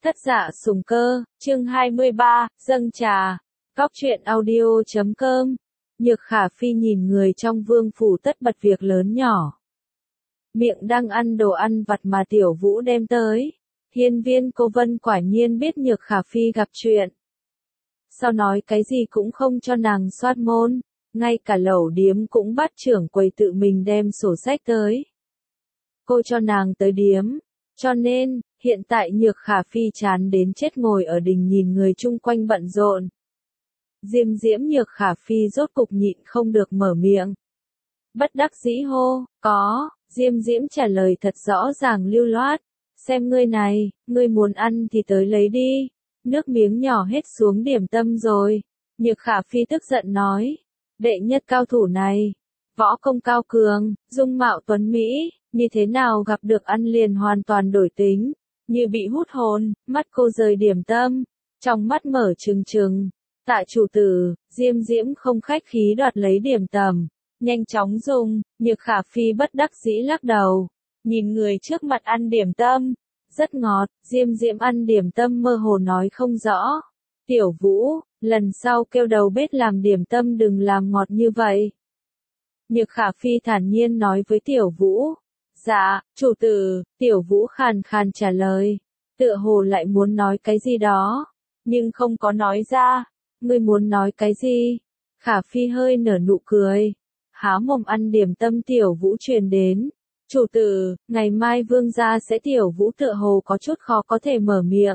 Thất Dạ Sùng Cơ, chương 23, dâng trà. Góc truyện audio.com. Nhược Khả Phi nhìn người trong vương phủ tất bật việc lớn nhỏ. Miệng đang ăn đồ ăn vặt mà Tiểu Vũ đem tới. Hiên Viên Cô Vân quả nhiên biết Nhược Khả Phi gặp chuyện. Sao nói cái gì cũng không cho nàng soát môn, ngay cả lẩu điếm cũng bắt trưởng quầy tự mình đem sổ sách tới. Cô cho nàng tới điếm, cho nên, hiện tại Nhược Khả Phi chán đến chết ngồi ở đình nhìn người chung quanh bận rộn. Diêm diễm Nhược Khả Phi rốt cục nhịn không được mở miệng. Bất đắc dĩ hô, có, Diêm diễm trả lời thật rõ ràng lưu loát. Xem ngươi này, ngươi muốn ăn thì tới lấy đi. Nước miếng nhỏ hết xuống điểm tâm rồi. Nhược Khả Phi tức giận nói. Đệ nhất cao thủ này, võ công cao cường, dung mạo tuấn Mỹ, như thế nào gặp được ăn liền hoàn toàn đổi tính, như bị hút hồn, mắt cô rời điểm tâm, trong mắt mở trừng trừng. Tạ chủ tử, Diêm diễm không khách khí đoạt lấy điểm tâm, nhanh chóng dùng. Nhược Khả Phi bất đắc dĩ lắc đầu, nhìn người trước mặt ăn điểm tâm, rất ngọt. Diêm diễm ăn điểm tâm mơ hồ nói không rõ. Tiểu Vũ, lần sau kêu đầu bếp làm điểm tâm đừng làm ngọt như vậy. Nhược Khả Phi thản nhiên nói với Tiểu Vũ. Dạ, chủ tử. Tiểu Vũ khàn khàn trả lời, tựa hồ lại muốn nói cái gì đó, nhưng không có nói ra. Ngươi muốn nói cái gì? Khả Phi hơi nở nụ cười, há mồm ăn điểm tâm. Tiểu Vũ truyền đến. Chủ tử, ngày mai vương gia sẽ. Tiểu Vũ tựa hồ có chút khó có thể mở miệng.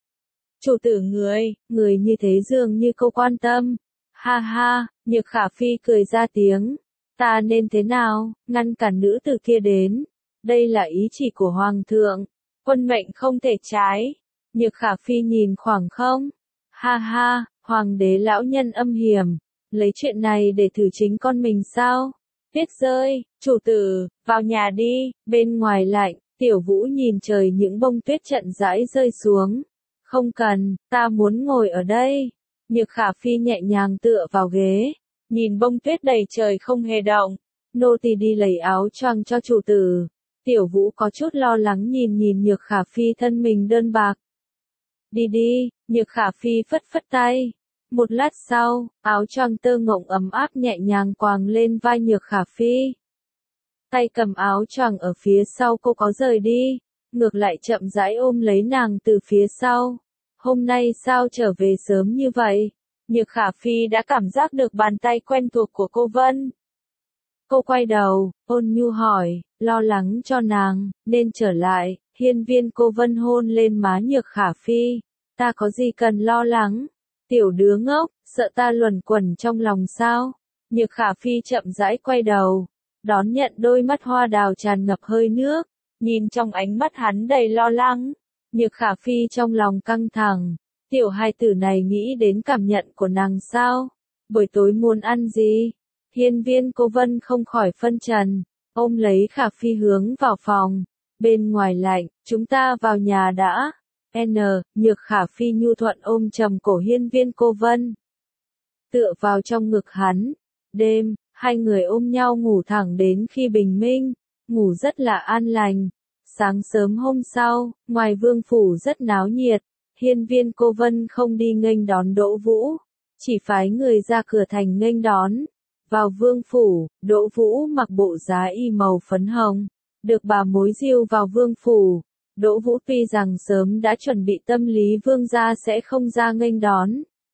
Chủ tử người như thế dường như cô quan tâm. Ha ha, Nhược Khả Phi cười ra tiếng. Ta nên thế nào, ngăn cản nữ tử kia đến. Đây là ý chỉ của Hoàng thượng. Quân mệnh không thể trái. Nhược Khả Phi nhìn khoảng không. Ha ha, Hoàng đế lão nhân âm hiểm. Lấy chuyện này để thử chính con mình sao? Tuyết rơi, chủ tử, vào nhà đi. Bên ngoài lạnh, Tiểu Vũ nhìn trời những bông tuyết chậm rãi rơi xuống. Không cần, ta muốn ngồi ở đây. Nhược Khả Phi nhẹ nhàng tựa vào ghế, nhìn bông tuyết đầy trời không hề động. Nô tỳ đi lấy áo choàng cho chủ tử. Tiểu Vũ có chút lo lắng nhìn Nhược Khả Phi thân mình đơn bạc. Đi đi, Nhược Khả Phi phất phất tay. Một lát sau, áo choàng tơ ngộng ấm áp nhẹ nhàng quàng lên vai Nhược Khả Phi. Tay cầm áo choàng ở phía sau cô có rời đi, ngược lại chậm rãi ôm lấy nàng từ phía sau. Hôm nay sao trở về sớm như vậy? Nhược Khả Phi đã cảm giác được bàn tay quen thuộc của cô Vân. Cô quay đầu, ôn nhu hỏi, lo lắng cho nàng, nên trở lại. Hiên Viên Cô Vân hôn lên má Nhược Khả Phi. Ta có gì cần lo lắng? Tiểu đứa ngốc, sợ ta luẩn quẩn trong lòng sao? Nhược Khả Phi chậm rãi quay đầu, đón nhận đôi mắt hoa đào tràn ngập hơi nước, nhìn trong ánh mắt hắn đầy lo lắng. Nhược Khả Phi trong lòng căng thẳng, tiểu hài tử này nghĩ đến cảm nhận của nàng sao? Buổi tối muốn ăn gì? Hiên Viên Cô Vân không khỏi phân trần, ôm lấy Khả Phi hướng vào phòng. Bên ngoài lạnh, chúng ta vào nhà đã. Nhược Khả Phi nhu thuận ôm chầm cổ Hiên Viên Cô Vân, tựa vào trong ngực hắn. Đêm, hai người ôm nhau ngủ thẳng đến khi bình minh, ngủ rất là an lành. Sáng sớm hôm sau, ngoài vương phủ rất náo nhiệt. Hiên Viên Cô Vân không đi nghênh đón Đỗ Vũ, chỉ phái người ra cửa thành nghênh đón. Vào vương phủ, Đỗ Vũ mặc bộ giá y màu phấn hồng, được bà mối dìu vào vương phủ. Đỗ Vũ tuy rằng sớm đã chuẩn bị tâm lý vương gia sẽ không ra nghênh đón,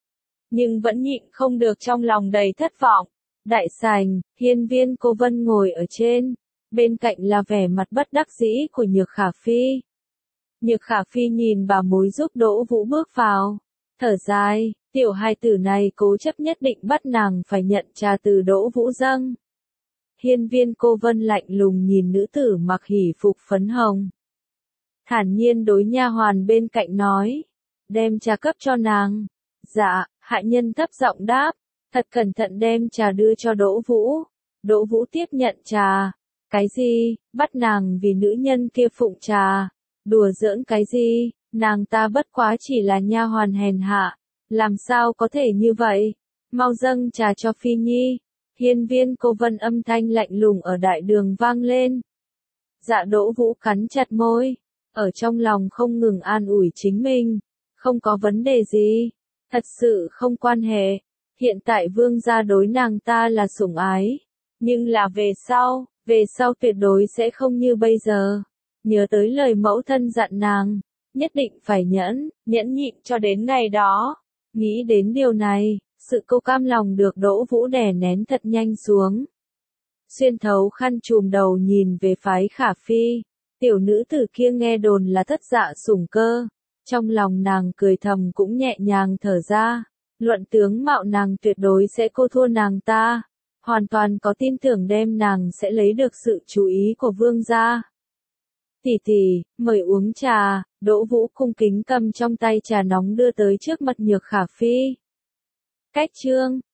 nhưng vẫn nhịn không được trong lòng đầy thất vọng. Đại sảnh, Hiên Viên Cô Vân ngồi ở trên, bên cạnh là vẻ mặt bất đắc dĩ của Nhược Khả Phi. Nhược Khả Phi nhìn bà mối giúp Đỗ Vũ bước vào, thở dài, tiểu hài tử này cố chấp nhất định bắt nàng phải nhận trà từ Đỗ Vũ dâng. Hiên Viên Cô Vân lạnh lùng nhìn nữ tử mặc hỉ phục phấn hồng, thản nhiên đối nha hoàn bên cạnh nói, đem trà cấp cho nàng. Dạ, hạ nhân thấp giọng đáp, thật cẩn thận đem trà đưa cho Đỗ Vũ. Đỗ Vũ tiếp nhận trà. Cái gì, bắt nàng vì nữ nhân kia phụng trà? Đùa giỡn cái gì, nàng ta bất quá chỉ là nha hoàn hèn hạ, làm sao có thể như vậy? Mau dâng trà cho Phi Nhi. Hiên Viên Cô Vân âm thanh lạnh lùng ở đại đường vang lên. Dạ Đỗ Vũ cắn chặt môi, ở trong lòng không ngừng an ủi chính mình, không có vấn đề gì, thật sự không quan hệ, hiện tại vương gia đối nàng ta là sủng ái, nhưng là về sau tuyệt đối sẽ không như bây giờ, nhớ tới lời mẫu thân dặn nàng, nhất định phải nhẫn nhịn cho đến ngày đó, nghĩ đến điều này, sự cô cam lòng được Đỗ Vũ đè nén thật nhanh xuống. Xuyên thấu khăn trùm đầu nhìn về phái Khả Phi, tiểu nữ tử kia nghe đồn là thất dạ sủng cơ, trong lòng nàng cười thầm cũng nhẹ nhàng thở ra, luận tướng mạo nàng tuyệt đối sẽ cô thua nàng ta, hoàn toàn có tin tưởng đem nàng sẽ lấy được sự chú ý của vương gia. Tỷ tỷ, mời uống trà, Đỗ Vũ cung kính cầm trong tay trà nóng đưa tới trước mặt Nhược Khả Phi. Cách chương